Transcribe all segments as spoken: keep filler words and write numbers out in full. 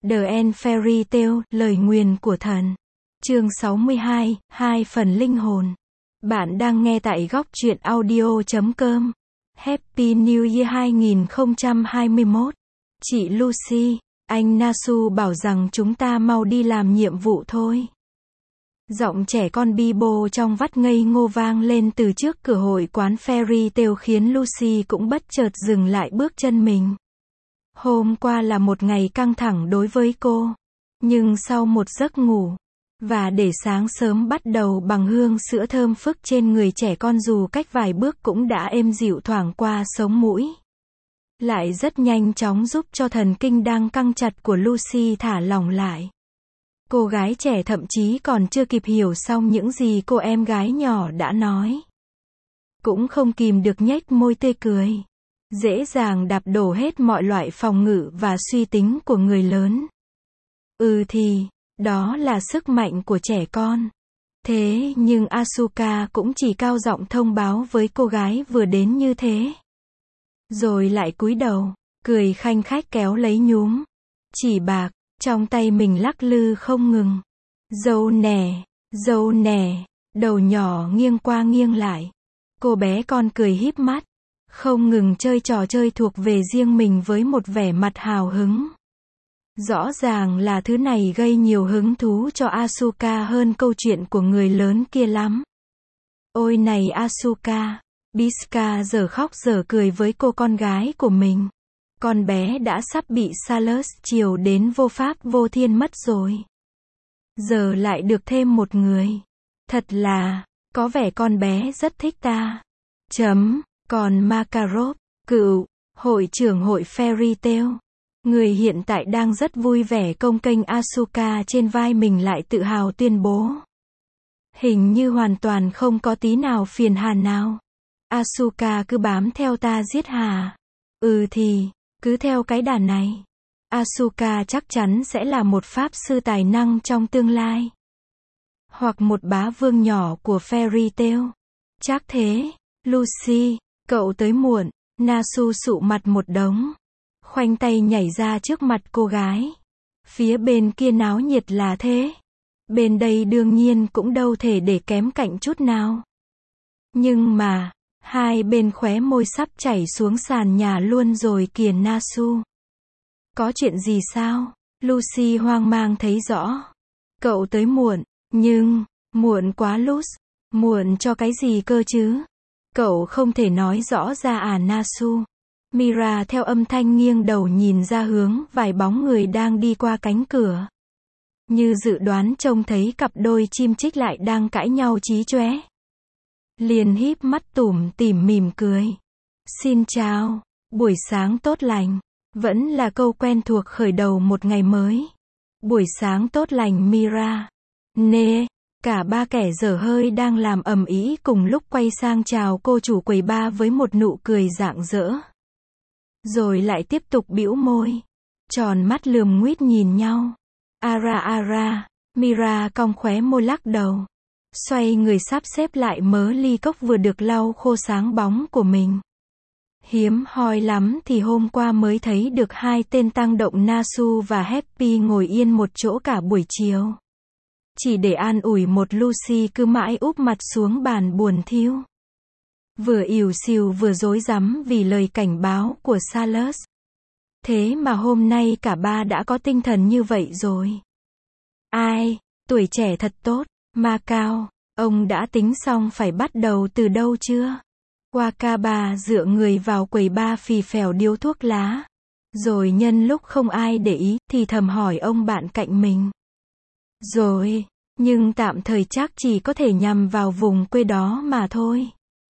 The End Fairy Tale, lời nguyền của thần. Chương sáu mươi hai, hai phần linh hồn. Bạn đang nghe tại góc truyện audio chấm com. Happy New Year hai không hai mốt. Chị Lucy, anh Nasu bảo rằng chúng ta mau đi làm nhiệm vụ thôi. Giọng trẻ con Bibo trong vắt ngây ngô vang lên từ trước cửa hội quán Fairy Tale khiến Lucy cũng bất chợt dừng lại bước chân mình. Hôm qua là một ngày căng thẳng đối với cô. Nhưng sau một giấc ngủ, và để sáng sớm bắt đầu bằng hương sữa thơm phức trên người trẻ con dù cách vài bước cũng đã êm dịu thoảng qua sống mũi, lại rất nhanh chóng giúp cho thần kinh đang căng chặt của Lucy thả lỏng lại. Cô gái trẻ thậm chí còn chưa kịp hiểu xong những gì cô em gái nhỏ đã nói, cũng không kìm được nhếch môi tươi cười, dễ dàng đạp đổ hết mọi loại phòng ngự và suy tính của người lớn. Ừ thì, đó là sức mạnh của trẻ con. Thế nhưng Asuka cũng chỉ cao giọng thông báo với cô gái vừa đến như thế. Rồi lại cúi đầu, cười khanh khách kéo lấy nhúm chỉ bạc, trong tay mình lắc lư không ngừng. Dâu nè, dâu nè, đầu nhỏ nghiêng qua nghiêng lại. Cô bé con cười híp mắt, không ngừng chơi trò chơi thuộc về riêng mình với một vẻ mặt hào hứng. Rõ ràng là thứ này gây nhiều hứng thú cho Asuka hơn câu chuyện của người lớn kia lắm. Ôi này Asuka, Biska giờ khóc giờ cười với cô con gái của mình. Con bé đã sắp bị Salus chiều đến vô pháp vô thiên mất rồi. Giờ lại được thêm một người. Thật là, có vẻ con bé rất thích ta. Chấm, còn Makarov, cựu hội trưởng hội Fairy Tale, người hiện tại đang rất vui vẻ cong kênh Asuka trên vai mình lại tự hào tuyên bố. Hình như hoàn toàn không có tí nào phiền hà nào. Asuka cứ bám theo ta giết hà. Ừ thì, cứ theo cái đà này. Asuka chắc chắn sẽ là một pháp sư tài năng trong tương lai. Hoặc một bá vương nhỏ của Fairy Tale. Chắc thế. Lucy, cậu tới muộn. Nasu sụ mặt một đống, khoanh tay nhảy ra trước mặt cô gái. Phía bên kia náo nhiệt là thế. Bên đây đương nhiên cũng đâu thể để kém cạnh chút nào. Nhưng mà, hai bên khóe môi sắp chảy xuống sàn nhà luôn rồi kìa Nasu. Có chuyện gì sao? Lucy hoang mang thấy rõ. Cậu tới muộn, nhưng, muộn quá Luz. Muộn cho cái gì cơ chứ? Cậu không thể nói rõ ra à Nasu? Mira theo âm thanh nghiêng đầu nhìn ra hướng vài bóng người đang đi qua cánh cửa. Như dự đoán trông thấy cặp đôi chim chích lại đang cãi nhau chí chóe. Liền híp mắt tủm tỉm mỉm cười. Xin chào, buổi sáng tốt lành. Vẫn là câu quen thuộc khởi đầu một ngày mới. Buổi sáng tốt lành Mira. Nê. Cả ba kẻ dở hơi đang làm ầm ĩ cùng lúc quay sang chào cô chủ quầy bar với một nụ cười rạng rỡ. Rồi lại tiếp tục bĩu môi, tròn mắt lườm nguýt nhìn nhau. Ara ara, Mira cong khóe môi lắc đầu. Xoay người sắp xếp lại mớ ly cốc vừa được lau khô sáng bóng của mình. Hiếm hoi lắm thì hôm qua mới thấy được hai tên tăng động Nasu và Happy ngồi yên một chỗ cả buổi chiều. Chỉ để an ủi một Lucy cứ mãi úp mặt xuống bàn buồn thiu. Vừa ỉu xìu vừa rối rắm vì lời cảnh báo của Salus. Thế mà hôm nay cả ba đã có tinh thần như vậy rồi. Ai, tuổi trẻ thật tốt, Macao, ông đã tính xong phải bắt đầu từ đâu chưa? Wakaba dựa người vào quầy bar phì phèo điếu thuốc lá. Rồi nhân lúc không ai để ý thì thầm hỏi ông bạn cạnh mình. Rồi, nhưng tạm thời chắc chỉ có thể nhằm vào vùng quê đó mà thôi.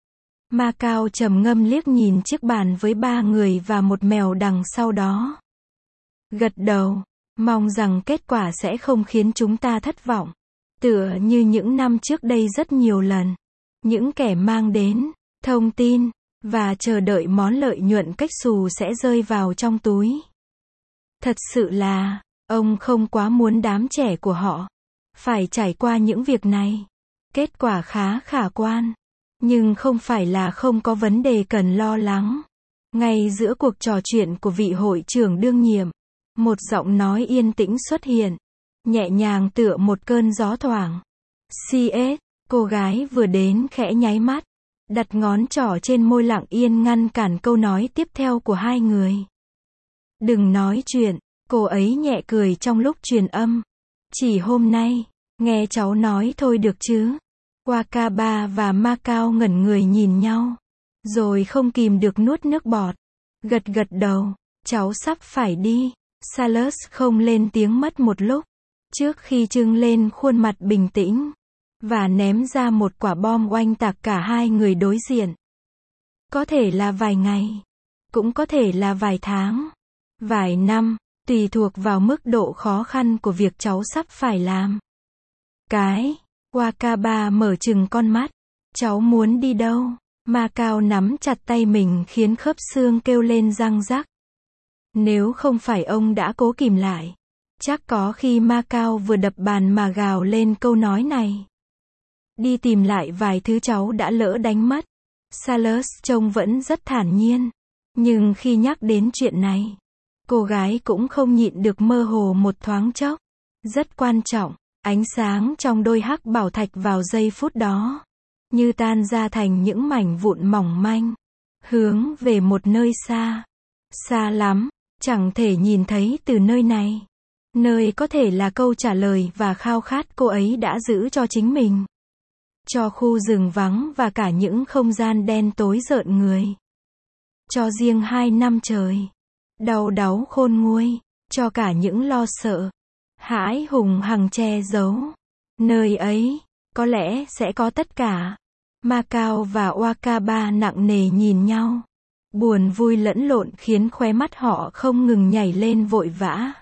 Macao trầm ngâm liếc nhìn chiếc bàn với ba người và một mèo đằng sau đó. Gật đầu, mong rằng kết quả sẽ không khiến chúng ta thất vọng. Tựa như những năm trước đây rất nhiều lần. Những kẻ mang đến thông tin và chờ đợi món lợi nhuận cách xù sẽ rơi vào trong túi. Thật sự là, ông không quá muốn đám trẻ của họ phải trải qua những việc này. Kết quả khá khả quan. Nhưng không phải là không có vấn đề cần lo lắng. Ngay giữa cuộc trò chuyện của vị hội trưởng đương nhiệm, Một giọng nói yên tĩnh xuất hiện, nhẹ nhàng tựa một cơn gió thoảng. xê ét, cô gái vừa đến khẽ nháy mắt, đặt ngón trỏ trên môi lặng yên ngăn cản câu nói tiếp theo của hai người. Đừng nói chuyện, cô ấy nhẹ cười trong lúc truyền âm. Chỉ hôm nay, nghe cháu nói thôi được chứ. Wakaba và Macao ngẩn người nhìn nhau, rồi không kìm được nuốt nước bọt. Gật gật đầu, cháu sắp phải đi. Salas không lên tiếng mất một lúc, trước khi trưng lên khuôn mặt bình tĩnh, và ném ra một quả bom oanh tạc cả hai người đối diện. Có thể là vài ngày, cũng có thể là vài tháng, vài năm, tùy thuộc vào mức độ khó khăn của việc cháu sắp phải làm. Cái, Wakaba mở trừng con mắt. Cháu muốn đi đâu? Macao nắm chặt tay mình khiến khớp xương kêu lên răng rắc. Nếu không phải ông đã cố kìm lại, chắc có khi Macao vừa đập bàn mà gào lên câu nói này. Đi tìm lại vài thứ cháu đã lỡ đánh mất. Salas trông vẫn rất thản nhiên, nhưng khi nhắc đến chuyện này, cô gái cũng không nhịn được mơ hồ một thoáng chốc. Rất quan trọng, ánh sáng trong đôi hắc bảo thạch vào giây phút đó, như tan ra thành những mảnh vụn mỏng manh, hướng về một nơi xa. Xa lắm, chẳng thể nhìn thấy từ nơi này. Nơi có thể là câu trả lời và khao khát cô ấy đã giữ cho chính mình. Cho khu rừng vắng và cả những không gian đen tối rợn người. Cho riêng hai năm trời. Đau đáu khôn nguôi. Cho cả những lo sợ, hãi hùng hằng che giấu. Nơi ấy, có lẽ sẽ có tất cả. Macao và Wakaba nặng nề nhìn nhau. Buồn vui lẫn lộn khiến khóe mắt họ không ngừng nhảy lên vội vã.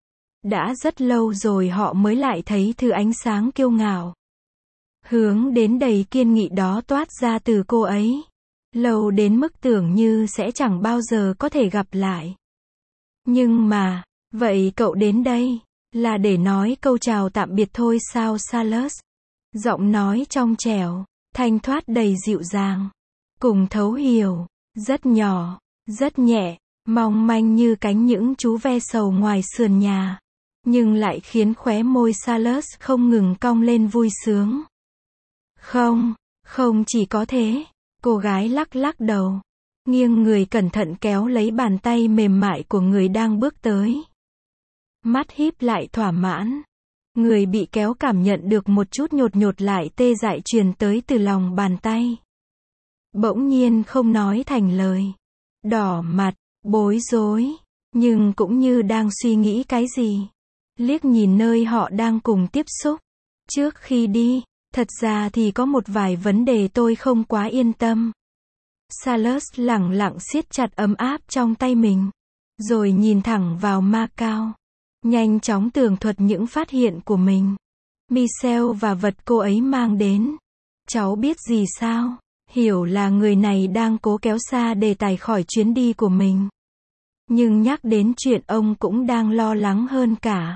Đã rất lâu rồi họ mới lại thấy thứ ánh sáng kiêu ngạo, hướng đến đầy kiên nghị đó toát ra từ cô ấy. Lâu đến mức tưởng như sẽ chẳng bao giờ có thể gặp lại. Nhưng mà, vậy cậu đến đây, là để nói câu chào tạm biệt thôi sao Salas? Giọng nói trong trẻo, thanh thoát đầy dịu dàng, cùng thấu hiểu, rất nhỏ, rất nhẹ, mong manh như cánh những chú ve sầu ngoài sườn nhà. Nhưng lại khiến khóe môi Salas không ngừng cong lên vui sướng. Không, không chỉ có thế, cô gái lắc lắc đầu, nghiêng người cẩn thận kéo lấy bàn tay mềm mại của người đang bước tới. Mắt híp lại thỏa mãn. Người bị kéo cảm nhận được một chút nhột nhột lại tê dại truyền tới từ lòng bàn tay. Bỗng nhiên không nói thành lời. Đỏ mặt, bối rối, nhưng cũng như đang suy nghĩ cái gì. Liếc nhìn nơi họ đang cùng tiếp xúc. Trước khi đi, thật ra thì có một vài vấn đề tôi không quá yên tâm. Salas lẳng lặng siết chặt ấm áp trong tay mình, rồi nhìn thẳng vào Macao, nhanh chóng tường thuật những phát hiện của mình. Michelle và vật cô ấy mang đến. Cháu biết gì sao? Hiểu là người này đang cố kéo xa đề tài khỏi chuyến đi của mình. Nhưng nhắc đến chuyện ông cũng đang lo lắng hơn cả.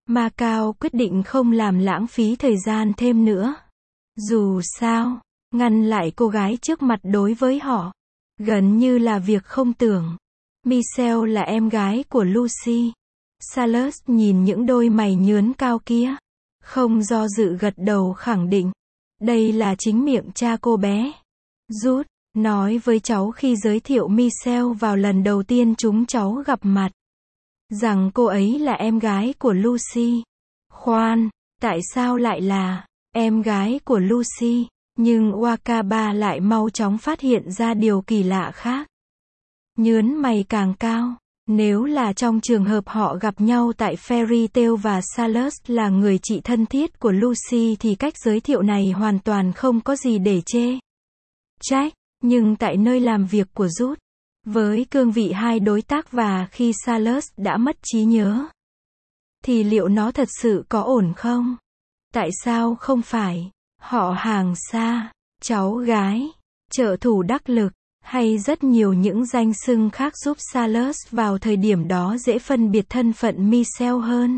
Macao quyết định không làm lãng phí thời gian thêm nữa. Dù sao, ngăn lại cô gái trước mặt đối với họ, gần như là việc không tưởng. Michelle là em gái của Lucy. Salas nhìn những đôi mày nhướn cao kia, không do dự gật đầu khẳng định. Đây là chính miệng cha cô bé. Jude nói với cháu khi giới thiệu Michelle vào lần đầu tiên chúng cháu gặp mặt, rằng cô ấy là em gái của Lucy. Khoan, tại sao lại là em gái của Lucy? Nhưng Wakaba lại mau chóng phát hiện ra điều kỳ lạ khác. Nhướn mày càng cao. Nếu là trong trường hợp họ gặp nhau tại Fairy Tale và Salas là người chị thân thiết của Lucy thì cách giới thiệu này hoàn toàn không có gì để chê trách. Nhưng tại nơi làm việc của Jude, với cương vị hai đối tác và khi Salas đã mất trí nhớ, thì liệu nó thật sự có ổn không? Tại sao không phải họ hàng xa, cháu gái, trợ thủ đắc lực, hay rất nhiều những danh xưng khác giúp Salas vào thời điểm đó dễ phân biệt thân phận Michelle hơn?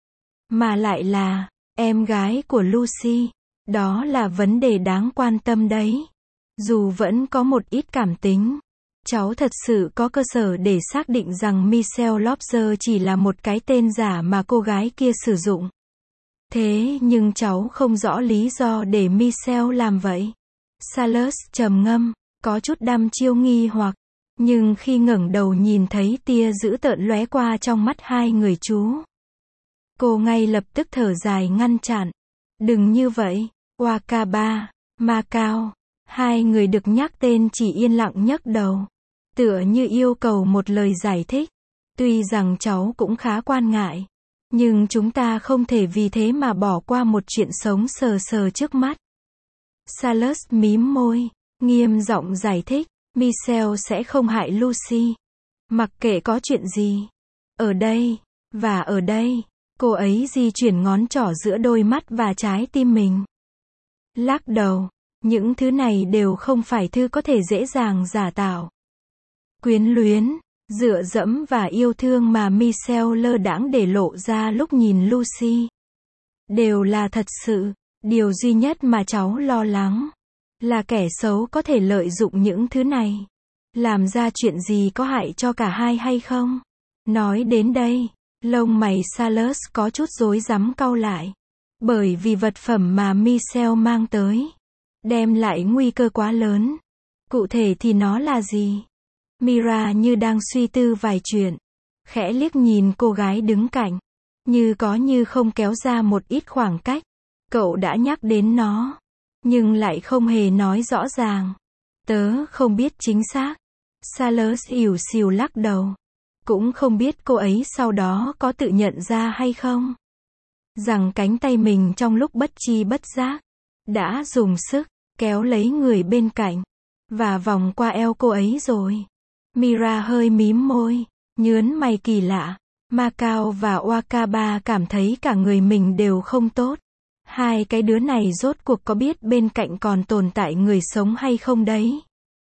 Mà lại là em gái của Lucy. Đó là vấn đề đáng quan tâm đấy. Dù vẫn có một ít cảm tính, Cháu thật sự có cơ sở để xác định rằng Michelle Lobser chỉ là một cái tên giả mà cô gái kia sử dụng. Thế nhưng cháu không rõ lý do để Michelle làm vậy. Salus trầm ngâm, có chút đăm chiêu nghi hoặc. Nhưng khi ngẩng đầu nhìn thấy tia dữ tợn lóe qua trong mắt hai người chú, cô ngay lập tức thở dài ngăn chặn. Đừng như vậy, Wakaba, Macao. Hai người được nhắc tên chỉ yên lặng nhấc đầu, tựa như yêu cầu một lời giải thích. Tuy rằng cháu cũng khá quan ngại, nhưng chúng ta không thể vì thế mà bỏ qua một chuyện sống sờ sờ trước mắt. Salus mím môi, nghiêm giọng giải thích, Michelle sẽ không hại Lucy. Mặc kệ có chuyện gì. Ở đây, và ở đây, cô ấy di chuyển ngón trỏ giữa đôi mắt và trái tim mình. Lắc đầu, những thứ này đều không phải thứ có thể dễ dàng giả tạo. Quyến luyến, dựa dẫm và yêu thương mà Michelle lơ đãng để lộ ra lúc nhìn Lucy, đều là thật sự. Điều duy nhất mà cháu lo lắng là kẻ xấu có thể lợi dụng những thứ này, làm ra chuyện gì có hại cho cả hai hay không. Nói đến đây, lông mày Salus có chút rối rắm cau lại. Bởi vì vật phẩm mà Michelle mang tới đem lại nguy cơ quá lớn. Cụ thể thì nó là gì? Mira như đang suy tư vài chuyện, khẽ liếc nhìn cô gái đứng cạnh, như có như không kéo ra một ít khoảng cách. Cậu đã nhắc đến nó, nhưng lại không hề nói rõ ràng. Tớ không biết chính xác. Salus ỉu xìu lắc đầu. Cũng không biết cô ấy sau đó có tự nhận ra hay không, rằng cánh tay mình trong lúc bất chi bất giác đã dùng sức kéo lấy người bên cạnh và vòng qua eo cô ấy rồi. Mira hơi mím môi, nhớn mày kỳ lạ. Macao và Wakaba cảm thấy cả người mình đều không tốt. Hai cái đứa này rốt cuộc có biết bên cạnh còn tồn tại người sống hay không đấy?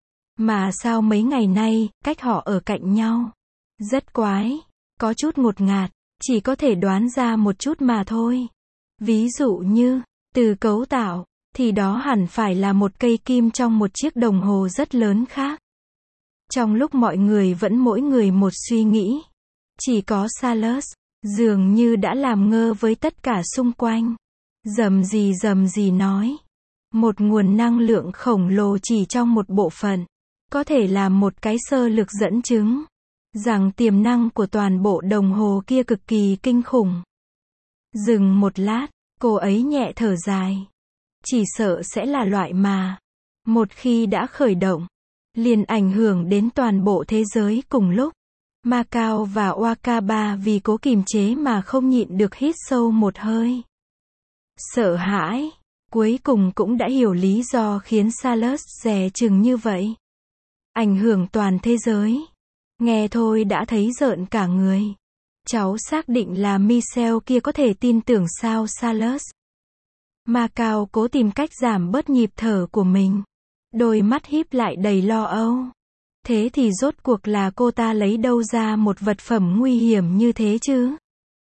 Mà sao mấy ngày nay, cách họ ở cạnh nhau rất quái, có chút ngột ngạt, chỉ có thể đoán ra một chút mà thôi. Ví dụ như, từ cấu tạo, thì đó hẳn phải là một cây kim trong một chiếc đồng hồ rất lớn khác. Trong lúc mọi người vẫn mỗi người một suy nghĩ, chỉ có Salus dường như đã làm ngơ với tất cả xung quanh. Rầm rì rầm rì nói, một nguồn năng lượng khổng lồ chỉ trong một bộ phận, có thể là một cái sơ lược dẫn chứng rằng tiềm năng của toàn bộ đồng hồ kia cực kỳ kinh khủng. Dừng một lát, cô ấy nhẹ thở dài. Chỉ sợ sẽ là loại mà, một khi đã khởi động, liền ảnh hưởng đến toàn bộ thế giới cùng lúc. Macao và Wakaba vì cố kìm chế mà không nhịn được hít sâu một hơi. Sợ hãi, cuối cùng cũng đã hiểu lý do khiến Salus dè chừng như vậy. Ảnh hưởng toàn thế giới. Nghe thôi đã thấy rợn cả người. Cháu xác định là Michelle kia có thể tin tưởng sao Salus? Macao cố tìm cách giảm bớt nhịp thở của mình. Đôi mắt híp lại đầy lo âu. Thế thì rốt cuộc là cô ta lấy đâu ra một vật phẩm nguy hiểm như thế chứ?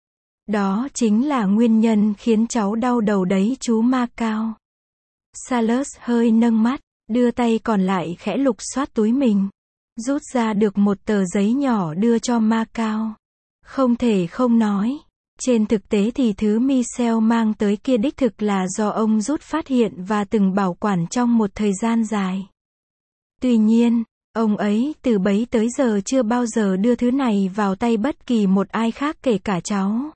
Đó chính là nguyên nhân khiến cháu đau đầu đấy chú Macao. Salus hơi nâng mắt, đưa tay còn lại khẽ lục soát túi mình. Rút ra được một tờ giấy nhỏ đưa cho Macao. Không thể không nói, trên thực tế thì thứ Michelle mang tới kia đích thực là do ông rút phát hiện và từng bảo quản trong một thời gian dài. Tuy nhiên, ông ấy từ bấy tới giờ chưa bao giờ đưa thứ này vào tay bất kỳ một ai khác kể cả cháu.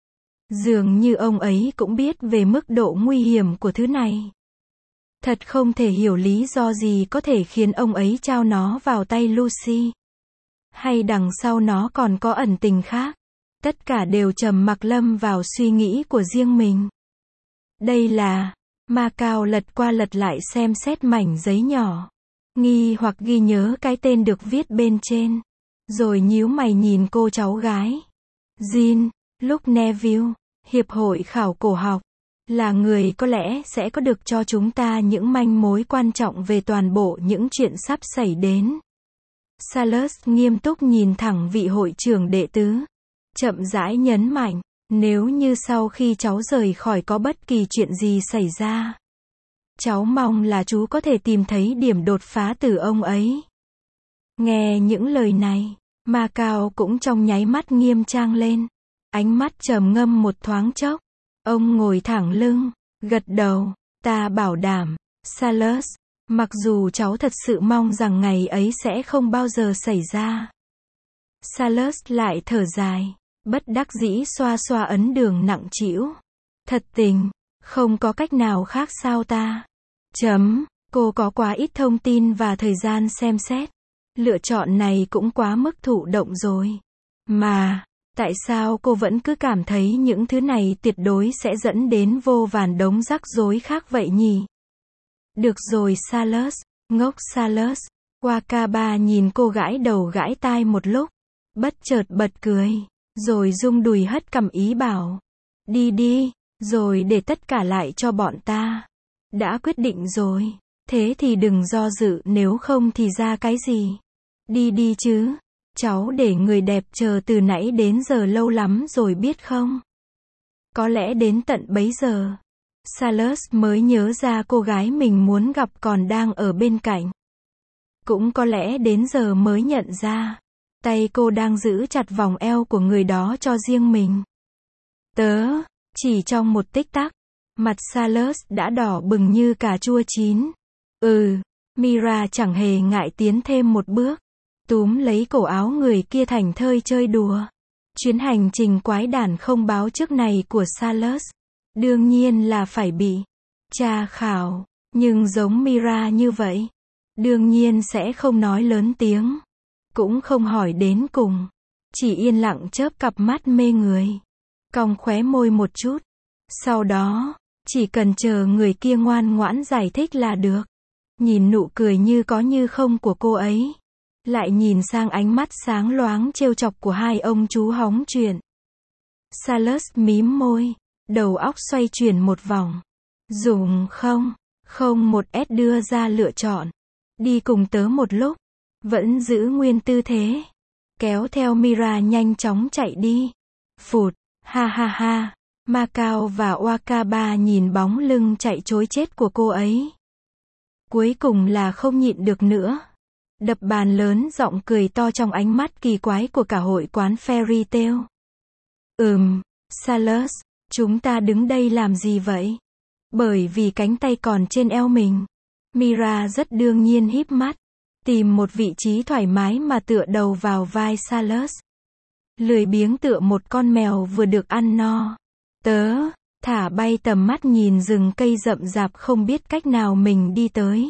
Dường như ông ấy cũng biết về mức độ nguy hiểm của thứ này. Thật không thể hiểu lý do gì có thể khiến ông ấy trao nó vào tay Lucy. Hay đằng sau nó còn có ẩn tình khác. Tất cả đều trầm mặc lâm vào suy nghĩ của riêng mình. Đây là, Macao lật qua lật lại xem xét mảnh giấy nhỏ. Nghi hoặc ghi nhớ cái tên được viết bên trên. Rồi nhíu mày nhìn cô cháu gái. Jean, Luke Neville, Hiệp hội khảo cổ học, là người có lẽ sẽ có được cho chúng ta những manh mối quan trọng về toàn bộ những chuyện sắp xảy đến. Salus nghiêm túc nhìn thẳng vị hội trưởng đệ tứ. Chậm rãi nhấn mạnh, nếu như sau khi cháu rời khỏi có bất kỳ chuyện gì xảy ra, cháu mong là chú có thể tìm thấy điểm đột phá từ ông ấy. Nghe những lời này, Macao cũng trong nháy mắt nghiêm trang lên. Ánh mắt trầm ngâm một thoáng chốc. Ông ngồi thẳng lưng, gật đầu. Ta bảo đảm, Salas, mặc dù cháu thật sự mong rằng ngày ấy sẽ không bao giờ xảy ra. Salas lại thở dài, bất đắc dĩ xoa xoa ấn đường nặng trĩu. Thật tình, không có cách nào khác sao ta? Chấm, cô có quá ít thông tin và thời gian xem xét. Lựa chọn này cũng quá mức thụ động rồi. Mà, tại sao cô vẫn cứ cảm thấy những thứ này tuyệt đối sẽ dẫn đến vô vàn đống rắc rối khác vậy nhỉ? Được rồi Salas, ngốc Salas. Wakaba nhìn cô gãi đầu gãi tai một lúc, bất chợt bật cười, rồi rung đùi hất cằm ý bảo. Đi đi, rồi để tất cả lại cho bọn ta. Đã quyết định rồi, thế thì đừng do dự, nếu không thì ra cái gì. Đi đi chứ, cháu để người đẹp chờ từ nãy đến giờ lâu lắm rồi biết không? Có lẽ đến tận bấy giờ, Salas mới nhớ ra cô gái mình muốn gặp còn đang ở bên cạnh. Cũng có lẽ đến giờ mới nhận ra, tay cô đang giữ chặt vòng eo của người đó cho riêng mình. Tớ, chỉ trong một tích tắc, mặt Salas đã đỏ bừng như cà chua chín. Ừ, Mira chẳng hề ngại tiến thêm một bước, túm lấy cổ áo người kia thành thơi chơi đùa. Chuyến hành trình quái đản không báo trước này của Salas, đương nhiên là phải bị tra khảo, nhưng giống Mira như vậy, đương nhiên sẽ không nói lớn tiếng, cũng không hỏi đến cùng, chỉ yên lặng chớp cặp mắt mê người, cong khóe môi một chút. Sau đó, chỉ cần chờ người kia ngoan ngoãn giải thích là được. Nhìn nụ cười như có như không của cô ấy, lại nhìn sang ánh mắt sáng loáng trêu chọc của hai ông chú hóng chuyện. Salas mím môi, đầu óc xoay chuyển một vòng. Dùng không, không một S đưa ra lựa chọn. Đi cùng tớ một lúc, vẫn giữ nguyên tư thế, kéo theo Mira nhanh chóng chạy đi. Phụt, ha ha ha, Macao và Wakaba nhìn bóng lưng chạy trối chết của cô ấy. Cuối cùng là không nhịn được nữa. Đập bàn lớn giọng cười to trong ánh mắt kỳ quái của cả hội quán Fairy Tail. Ừm, Salas, chúng ta đứng đây làm gì vậy? Bởi vì cánh tay còn trên eo mình. Mira rất đương nhiên híp mắt, tìm một vị trí thoải mái mà tựa đầu vào vai Salas. Lười biếng tựa một con mèo vừa được ăn no. Tớ, thả bay tầm mắt nhìn rừng cây rậm rạp không biết cách nào mình đi tới.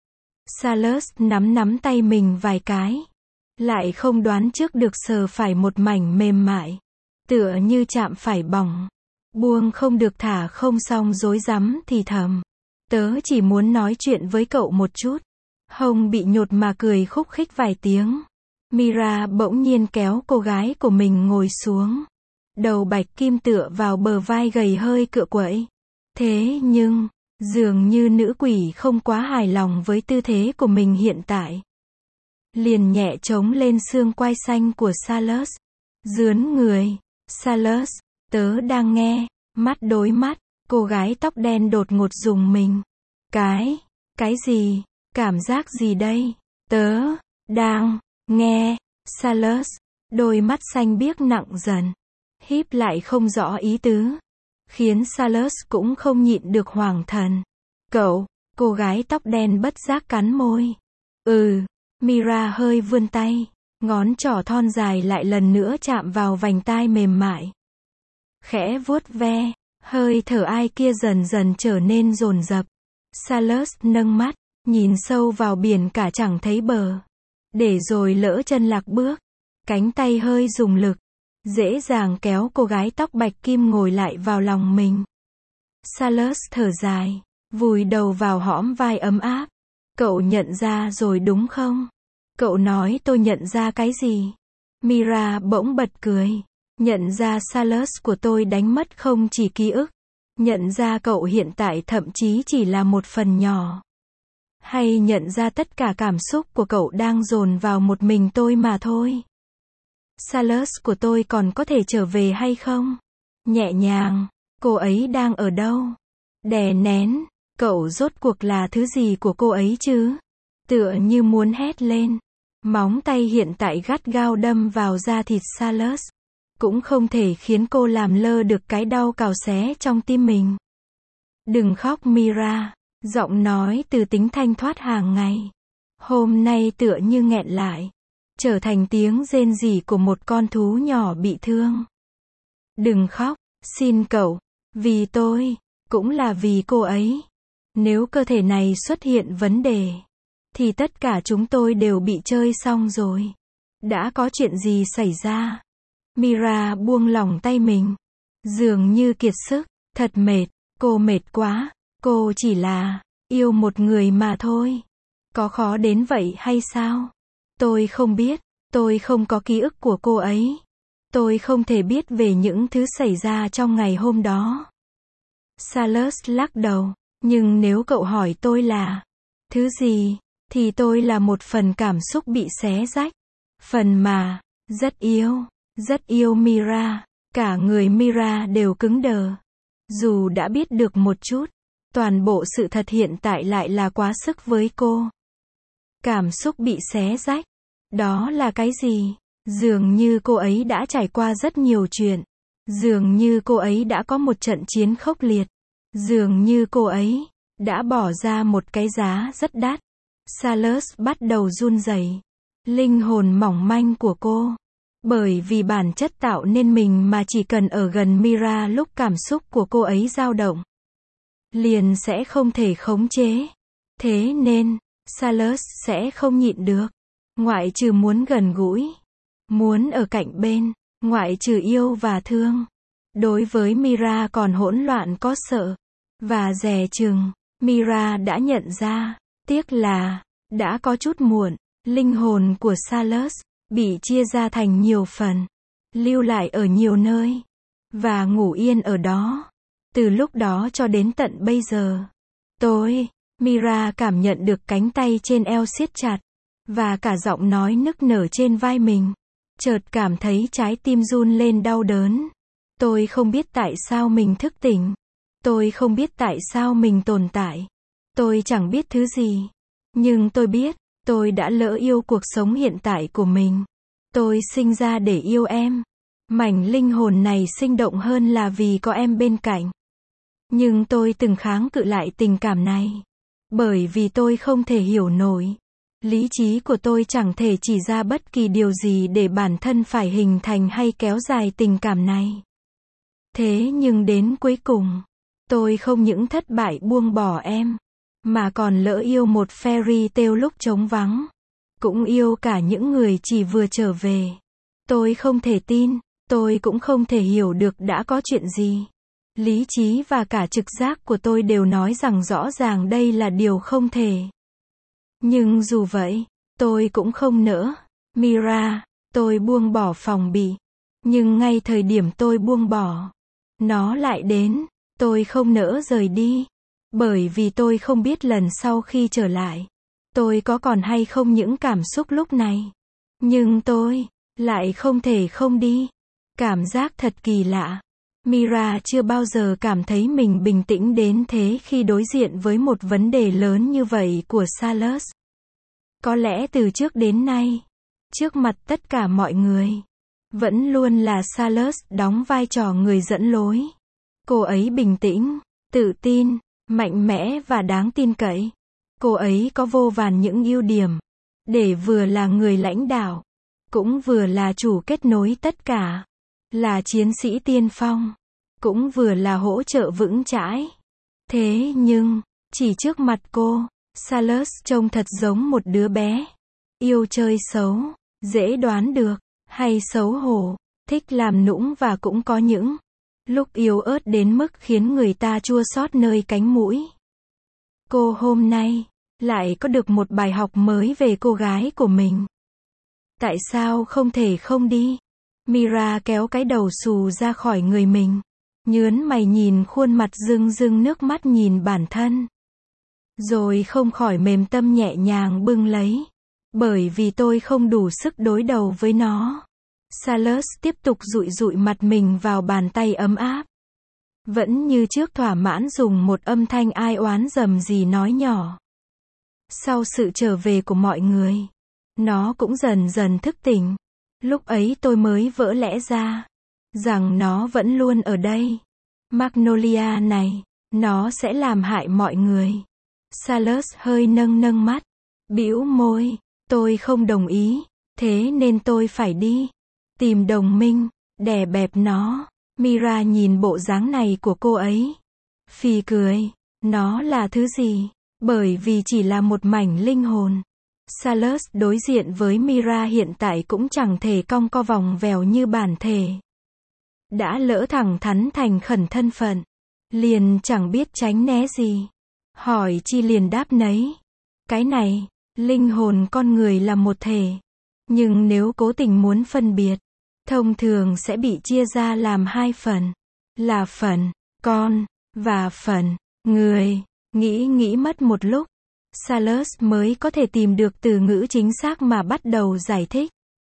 Salas nắm nắm tay mình vài cái. Lại không đoán trước được sờ phải một mảnh mềm mại. Tựa như chạm phải bỏng. Buông không được thả không xong rối rắm thì thầm. Tớ chỉ muốn nói chuyện với cậu một chút. Hông bị nhột mà cười khúc khích vài tiếng. Mira bỗng nhiên kéo cô gái của mình ngồi xuống. Đầu bạch kim tựa vào bờ vai gầy hơi cựa quậy. Thế nhưng, dường như nữ quỷ không quá hài lòng với tư thế của mình hiện tại. Liền nhẹ trống lên xương quai xanh của Salas. Dướn người. Salas, tớ đang nghe. Mắt đối mắt, cô gái tóc đen đột ngột rùng mình. Cái, cái gì? Cảm giác gì đây? Tớ, đang, nghe. Salas, đôi mắt xanh biếc nặng dần. Híp lại không rõ ý tứ. Khiến Salas cũng không nhịn được hoảng thần. Cậu, cô gái tóc đen bất giác cắn môi. Ừ, Mira hơi vươn tay. Ngón trỏ thon dài lại lần nữa chạm vào vành tai mềm mại. Khẽ vuốt ve, hơi thở ai kia dần dần trở nên dồn dập. Salas nâng mắt, nhìn sâu vào biển cả chẳng thấy bờ. Để rồi lỡ chân lạc bước. Cánh tay hơi dùng lực. Dễ dàng kéo cô gái tóc bạch kim ngồi lại vào lòng mình. Salas thở dài, vùi đầu vào hõm vai ấm áp. Cậu nhận ra rồi đúng không? Cậu nói tôi nhận ra cái gì? Mira bỗng bật cười. Nhận ra Salas của tôi đánh mất không chỉ ký ức. Nhận ra cậu hiện tại thậm chí chỉ là một phần nhỏ. Hay nhận ra tất cả cảm xúc của cậu đang dồn vào một mình tôi mà thôi. Salas của tôi còn có thể trở về hay không? Nhẹ nhàng, cô ấy đang ở đâu? Đè nén, cậu rốt cuộc là thứ gì của cô ấy chứ? Tựa như muốn hét lên. Móng tay hiện tại gắt gao đâm vào da thịt Salas. Cũng không thể khiến cô làm lơ được cái đau cào xé trong tim mình. Đừng khóc Mira. Giọng nói từ tính thanh thoát hàng ngày. Hôm nay tựa như nghẹn lại. Trở thành tiếng rên rỉ của một con thú nhỏ bị thương. Đừng khóc, xin cậu. Vì tôi, cũng là vì cô ấy. Nếu cơ thể này xuất hiện vấn đề, thì tất cả chúng tôi đều bị chơi xong rồi. Đã có chuyện gì xảy ra? Mira buông lỏng tay mình. Dường như kiệt sức, thật mệt, cô mệt quá, cô chỉ là yêu một người mà thôi. Có khó đến vậy hay sao? Tôi không biết, tôi không có ký ức của cô ấy. Tôi không thể biết về những thứ xảy ra trong ngày hôm đó. Salas lắc đầu, nhưng nếu cậu hỏi tôi là thứ gì, thì tôi là một phần cảm xúc bị xé rách. Phần mà, rất yêu, rất yêu Mira. Cả người Mira đều cứng đờ. Dù đã biết được một chút, toàn bộ sự thật hiện tại lại là quá sức với cô. Cảm xúc bị xé rách. Đó là cái gì? Dường như cô ấy đã trải qua rất nhiều chuyện. Dường như cô ấy đã có một trận chiến khốc liệt. Dường như cô ấy đã bỏ ra một cái giá rất đắt. Salas bắt đầu run rẩy. Linh hồn mỏng manh của cô. Bởi vì bản chất tạo nên mình mà chỉ cần ở gần Mira lúc cảm xúc của cô ấy dao động, liền sẽ không thể khống chế. Thế nên, Salas sẽ không nhịn được. Ngoại trừ muốn gần gũi, muốn ở cạnh bên, ngoại trừ yêu và thương. Đối với Mira còn hỗn loạn có sợ và dè chừng. Mira đã nhận ra, tiếc là đã có chút muộn. Linh hồn của Salas bị chia ra thành nhiều phần, lưu lại ở nhiều nơi và ngủ yên ở đó. Từ lúc đó cho đến tận bây giờ, tôi, Mira cảm nhận được cánh tay trên eo siết chặt và cả giọng nói nức nở trên vai mình. Chợt cảm thấy trái tim run lên đau đớn. Tôi không biết tại sao mình thức tỉnh. Tôi không biết tại sao mình tồn tại. Tôi chẳng biết thứ gì. Nhưng tôi biết, tôi đã lỡ yêu cuộc sống hiện tại của mình. Tôi sinh ra để yêu em. Mảnh linh hồn này sinh động hơn là vì có em bên cạnh. Nhưng tôi từng kháng cự lại tình cảm này. Bởi vì tôi không thể hiểu nổi. Lý trí của tôi chẳng thể chỉ ra bất kỳ điều gì để bản thân phải hình thành hay kéo dài tình cảm này. Thế nhưng đến cuối cùng, tôi không những thất bại buông bỏ em, mà còn lỡ yêu một fairy tale lúc trống vắng. Cũng yêu cả những người chỉ vừa trở về. Tôi không thể tin, tôi cũng không thể hiểu được đã có chuyện gì. Lý trí và cả trực giác của tôi đều nói rằng rõ ràng đây là điều không thể. Nhưng dù vậy, tôi cũng không nỡ. Mira, tôi buông bỏ phòng bị. Nhưng ngay thời điểm tôi buông bỏ, nó lại đến. Tôi không nỡ rời đi. Bởi vì tôi không biết lần sau khi trở lại, tôi có còn hay không những cảm xúc lúc này. Nhưng tôi lại không thể không đi. Cảm giác thật kỳ lạ. Mira chưa bao giờ cảm thấy mình bình tĩnh đến thế khi đối diện với một vấn đề lớn như vậy của Salas. Có lẽ từ trước đến nay, trước mặt tất cả mọi người, vẫn luôn là Salas đóng vai trò người dẫn lối. Cô ấy bình tĩnh, tự tin, mạnh mẽ và đáng tin cậy. Cô ấy có vô vàn những ưu điểm, để vừa là người lãnh đạo, cũng vừa là chủ kết nối tất cả, là chiến sĩ tiên phong, cũng vừa là hỗ trợ vững chãi. Thế nhưng, chỉ trước mặt cô, Salas trông thật giống một đứa bé. Yêu chơi xấu, dễ đoán được, hay xấu hổ, thích làm nũng và cũng có những lúc yếu ớt đến mức khiến người ta chua xót nơi cánh mũi. Cô hôm nay lại có được một bài học mới về cô gái của mình. Tại sao không thể không đi? Mira kéo cái đầu xù ra khỏi người mình, nhớn mày nhìn khuôn mặt rưng rưng nước mắt nhìn bản thân. Rồi không khỏi mềm tâm nhẹ nhàng bưng lấy. Bởi vì tôi không đủ sức đối đầu với nó. Salas tiếp tục dụi dụi mặt mình vào bàn tay ấm áp. Vẫn như trước thỏa mãn dùng một âm thanh ai oán rầm rì nói nhỏ. Sau sự trở về của mọi người, nó cũng dần dần thức tỉnh. Lúc ấy tôi mới vỡ lẽ ra rằng nó vẫn luôn ở đây. Magnolia này, nó sẽ làm hại mọi người. Salus hơi nâng nâng mắt, bĩu môi, tôi không đồng ý, thế nên tôi phải đi tìm đồng minh, đè bẹp nó. Mira nhìn bộ dáng này của cô ấy, phì cười, nó là thứ gì? Bởi vì chỉ là một mảnh linh hồn. Salus đối diện với Mira hiện tại cũng chẳng thể cong co vòng vèo như bản thể. Đã lỡ thẳng thắn thành khẩn thân phận, liền chẳng biết tránh né gì. Hỏi chi liền đáp nấy. Cái này, linh hồn con người là một thể. Nhưng nếu cố tình muốn phân biệt, thông thường sẽ bị chia ra làm hai phần. Là phần con, và phần người. Nghĩ nghĩ mất một lúc, Salus mới có thể tìm được từ ngữ chính xác mà bắt đầu giải thích.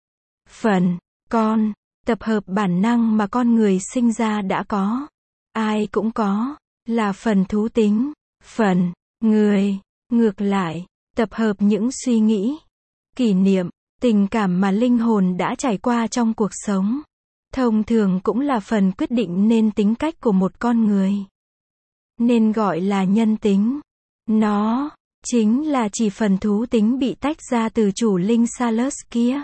Phần con, tập hợp bản năng mà con người sinh ra đã có. Ai cũng có, là phần thú tính. Phần người, ngược lại, tập hợp những suy nghĩ, kỷ niệm, tình cảm mà linh hồn đã trải qua trong cuộc sống. Thông thường cũng là phần quyết định nên tính cách của một con người. Nên gọi là nhân tính. Nó chính là chỉ phần thú tính bị tách ra từ chủ linh Salus kia.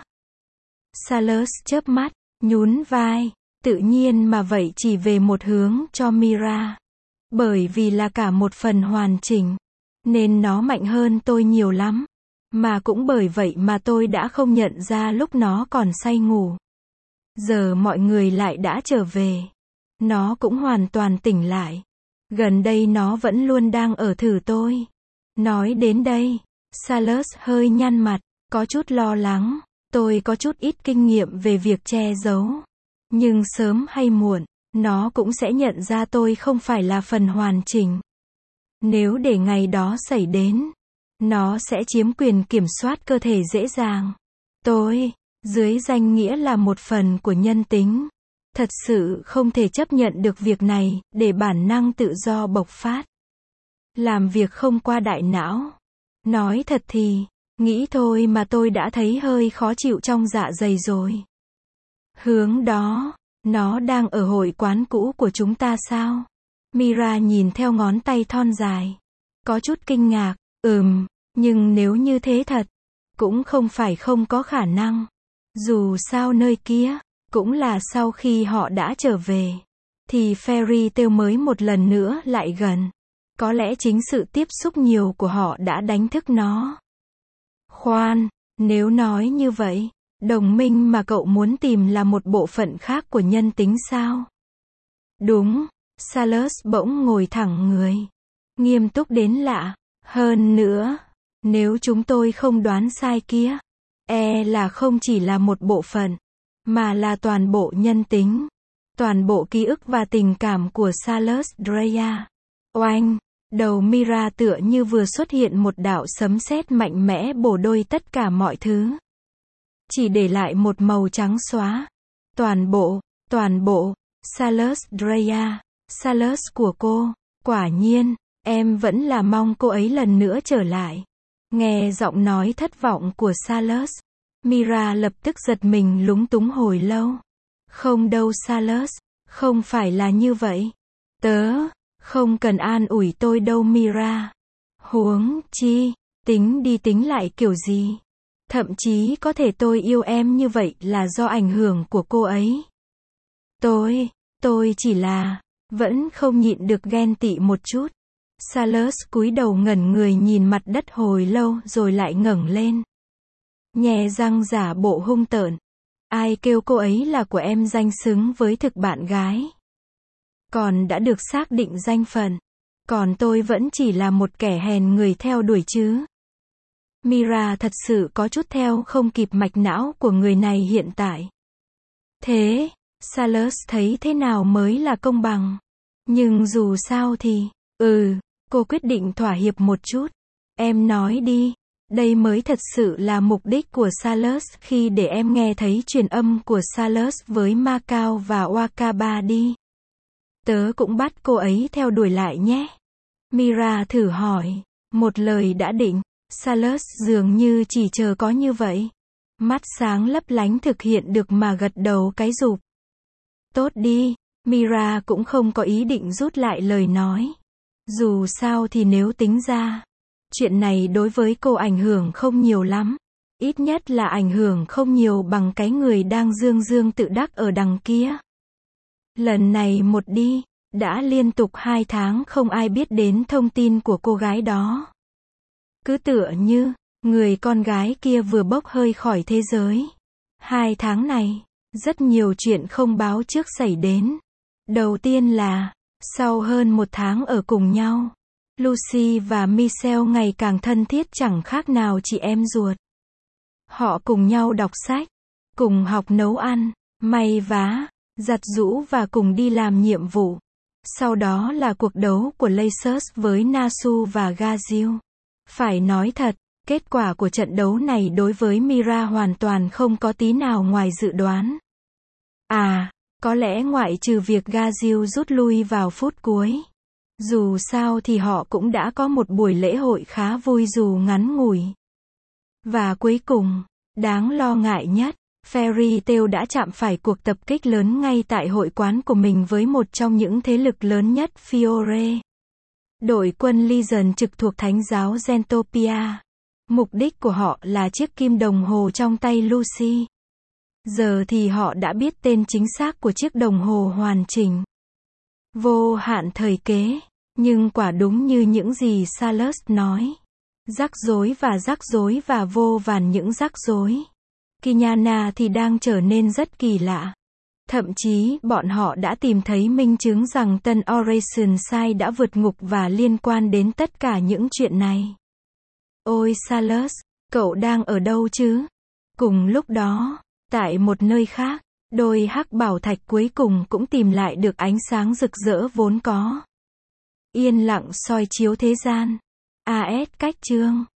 Salus chớp mắt, nhún vai, tự nhiên mà vậy chỉ về một hướng cho Mira. Bởi vì là cả một phần hoàn chỉnh, nên nó mạnh hơn tôi nhiều lắm. Mà cũng bởi vậy mà tôi đã không nhận ra lúc nó còn say ngủ. Giờ mọi người lại đã trở về. Nó cũng hoàn toàn tỉnh lại. Gần đây nó vẫn luôn đang ở thử tôi. Nói đến đây, Salus hơi nhăn mặt, có chút lo lắng. Tôi có chút ít kinh nghiệm về việc che giấu. Nhưng sớm hay muộn, nó cũng sẽ nhận ra tôi không phải là phần hoàn chỉnh. Nếu để ngày đó xảy đến, nó sẽ chiếm quyền kiểm soát cơ thể dễ dàng. Tôi, dưới danh nghĩa là một phần của nhân tính, thật sự không thể chấp nhận được việc này, để bản năng tự do bộc phát. Làm việc không qua đại não. Nói thật thì, nghĩ thôi mà tôi đã thấy hơi khó chịu trong dạ dày rồi. Hướng đó, nó đang ở hội quán cũ của chúng ta sao? Mira nhìn theo ngón tay thon dài. Có chút kinh ngạc, ừm, nhưng nếu như thế thật, cũng không phải không có khả năng. Dù sao nơi kia, cũng là sau khi họ đã trở về, thì Fairy Tail mới một lần nữa lại gần. Có lẽ chính sự tiếp xúc nhiều của họ đã đánh thức nó. Khoan, nếu nói như vậy, đồng minh mà cậu muốn tìm là một bộ phận khác của nhân tính sao? Đúng, Salus bỗng ngồi thẳng người. Nghiêm túc đến lạ. Hơn nữa, nếu chúng tôi không đoán sai kia, e là không chỉ là một bộ phận, mà là toàn bộ nhân tính. Toàn bộ ký ức và tình cảm của Salus Dreya. Oanh, đầu Mira tựa như vừa xuất hiện một đạo sấm sét mạnh mẽ bổ đôi tất cả mọi thứ. Chỉ để lại một màu trắng xóa. Toàn bộ, toàn bộ, Salus Dreya, Salus của cô. Quả nhiên, em vẫn là mong cô ấy lần nữa trở lại. Nghe giọng nói thất vọng của Salus, Mira lập tức giật mình lúng túng hồi lâu. Không đâu Salus, không phải là như vậy. Tớ, không cần an ủi tôi đâu Mira. Huống chi, tính đi tính lại kiểu gì. Thậm chí có thể tôi yêu em như vậy là do ảnh hưởng của cô ấy. Tôi, tôi chỉ là, vẫn không nhịn được ghen tị một chút. Salus cúi đầu ngẩn người nhìn mặt đất hồi lâu rồi lại ngẩng lên. Nhè răng giả bộ hung tợn. Ai kêu cô ấy là của em danh xứng với thực bạn gái. Còn đã được xác định danh phận. Còn tôi vẫn chỉ là một kẻ hèn người theo đuổi chứ. Mira thật sự có chút theo không kịp mạch não của người này hiện tại. Thế, Salus thấy thế nào mới là công bằng? Nhưng dù sao thì, ừ, cô quyết định thỏa hiệp một chút. Em nói đi, đây mới thật sự là mục đích của Salus khi để em nghe thấy truyền âm của Salus với Macao và Wakaba đi. Tớ cũng bắt cô ấy theo đuổi lại nhé. Mira thử hỏi, một lời đã định. Salus dường như chỉ chờ có như vậy. Mắt sáng lấp lánh thực hiện được mà gật đầu cái rụp. Tốt đi, Mira cũng không có ý định rút lại lời nói. Dù sao thì nếu tính ra, chuyện này đối với cô ảnh hưởng không nhiều lắm. Ít nhất là ảnh hưởng không nhiều bằng cái người đang dương dương tự đắc ở đằng kia. Lần này một đi, đã liên tục hai tháng không ai biết đến thông tin của cô gái đó. Cứ tựa như, người con gái kia vừa bốc hơi khỏi thế giới. Hai tháng này, rất nhiều chuyện không báo trước xảy đến. Đầu tiên là, sau hơn một tháng ở cùng nhau, Lucy và Michelle ngày càng thân thiết chẳng khác nào chị em ruột. Họ cùng nhau đọc sách, cùng học nấu ăn, may vá, giặt giũ và cùng đi làm nhiệm vụ. Sau đó là cuộc đấu của Lacers với Nasu và Gazil. Phải nói thật, kết quả của trận đấu này đối với Mira hoàn toàn không có tí nào ngoài dự đoán. À, có lẽ ngoại trừ việc Gazil rút lui vào phút cuối. Dù sao thì họ cũng đã có một buổi lễ hội khá vui dù ngắn ngủi. Và cuối cùng, đáng lo ngại nhất, Fairy Tail đã chạm phải cuộc tập kích lớn ngay tại hội quán của mình với một trong những thế lực lớn nhất Fiore. Đội quân Legion trực thuộc thánh giáo Gentopia. Mục đích của họ là chiếc kim đồng hồ trong tay Lucy. Giờ thì họ đã biết tên chính xác của chiếc đồng hồ hoàn chỉnh. Vô hạn thời kế. Nhưng quả đúng như những gì Salus nói. Rắc rối và rắc rối và vô vàn những rắc rối. Kinyana thì đang trở nên rất kỳ lạ. Thậm chí, bọn họ đã tìm thấy minh chứng rằng tân Oration Sai đã vượt ngục và liên quan đến tất cả những chuyện này. Ôi Salus, cậu đang ở đâu chứ? Cùng lúc đó, tại một nơi khác, đôi hắc bảo thạch cuối cùng cũng tìm lại được ánh sáng rực rỡ vốn có. Yên lặng soi chiếu thế gian. a ét cách chương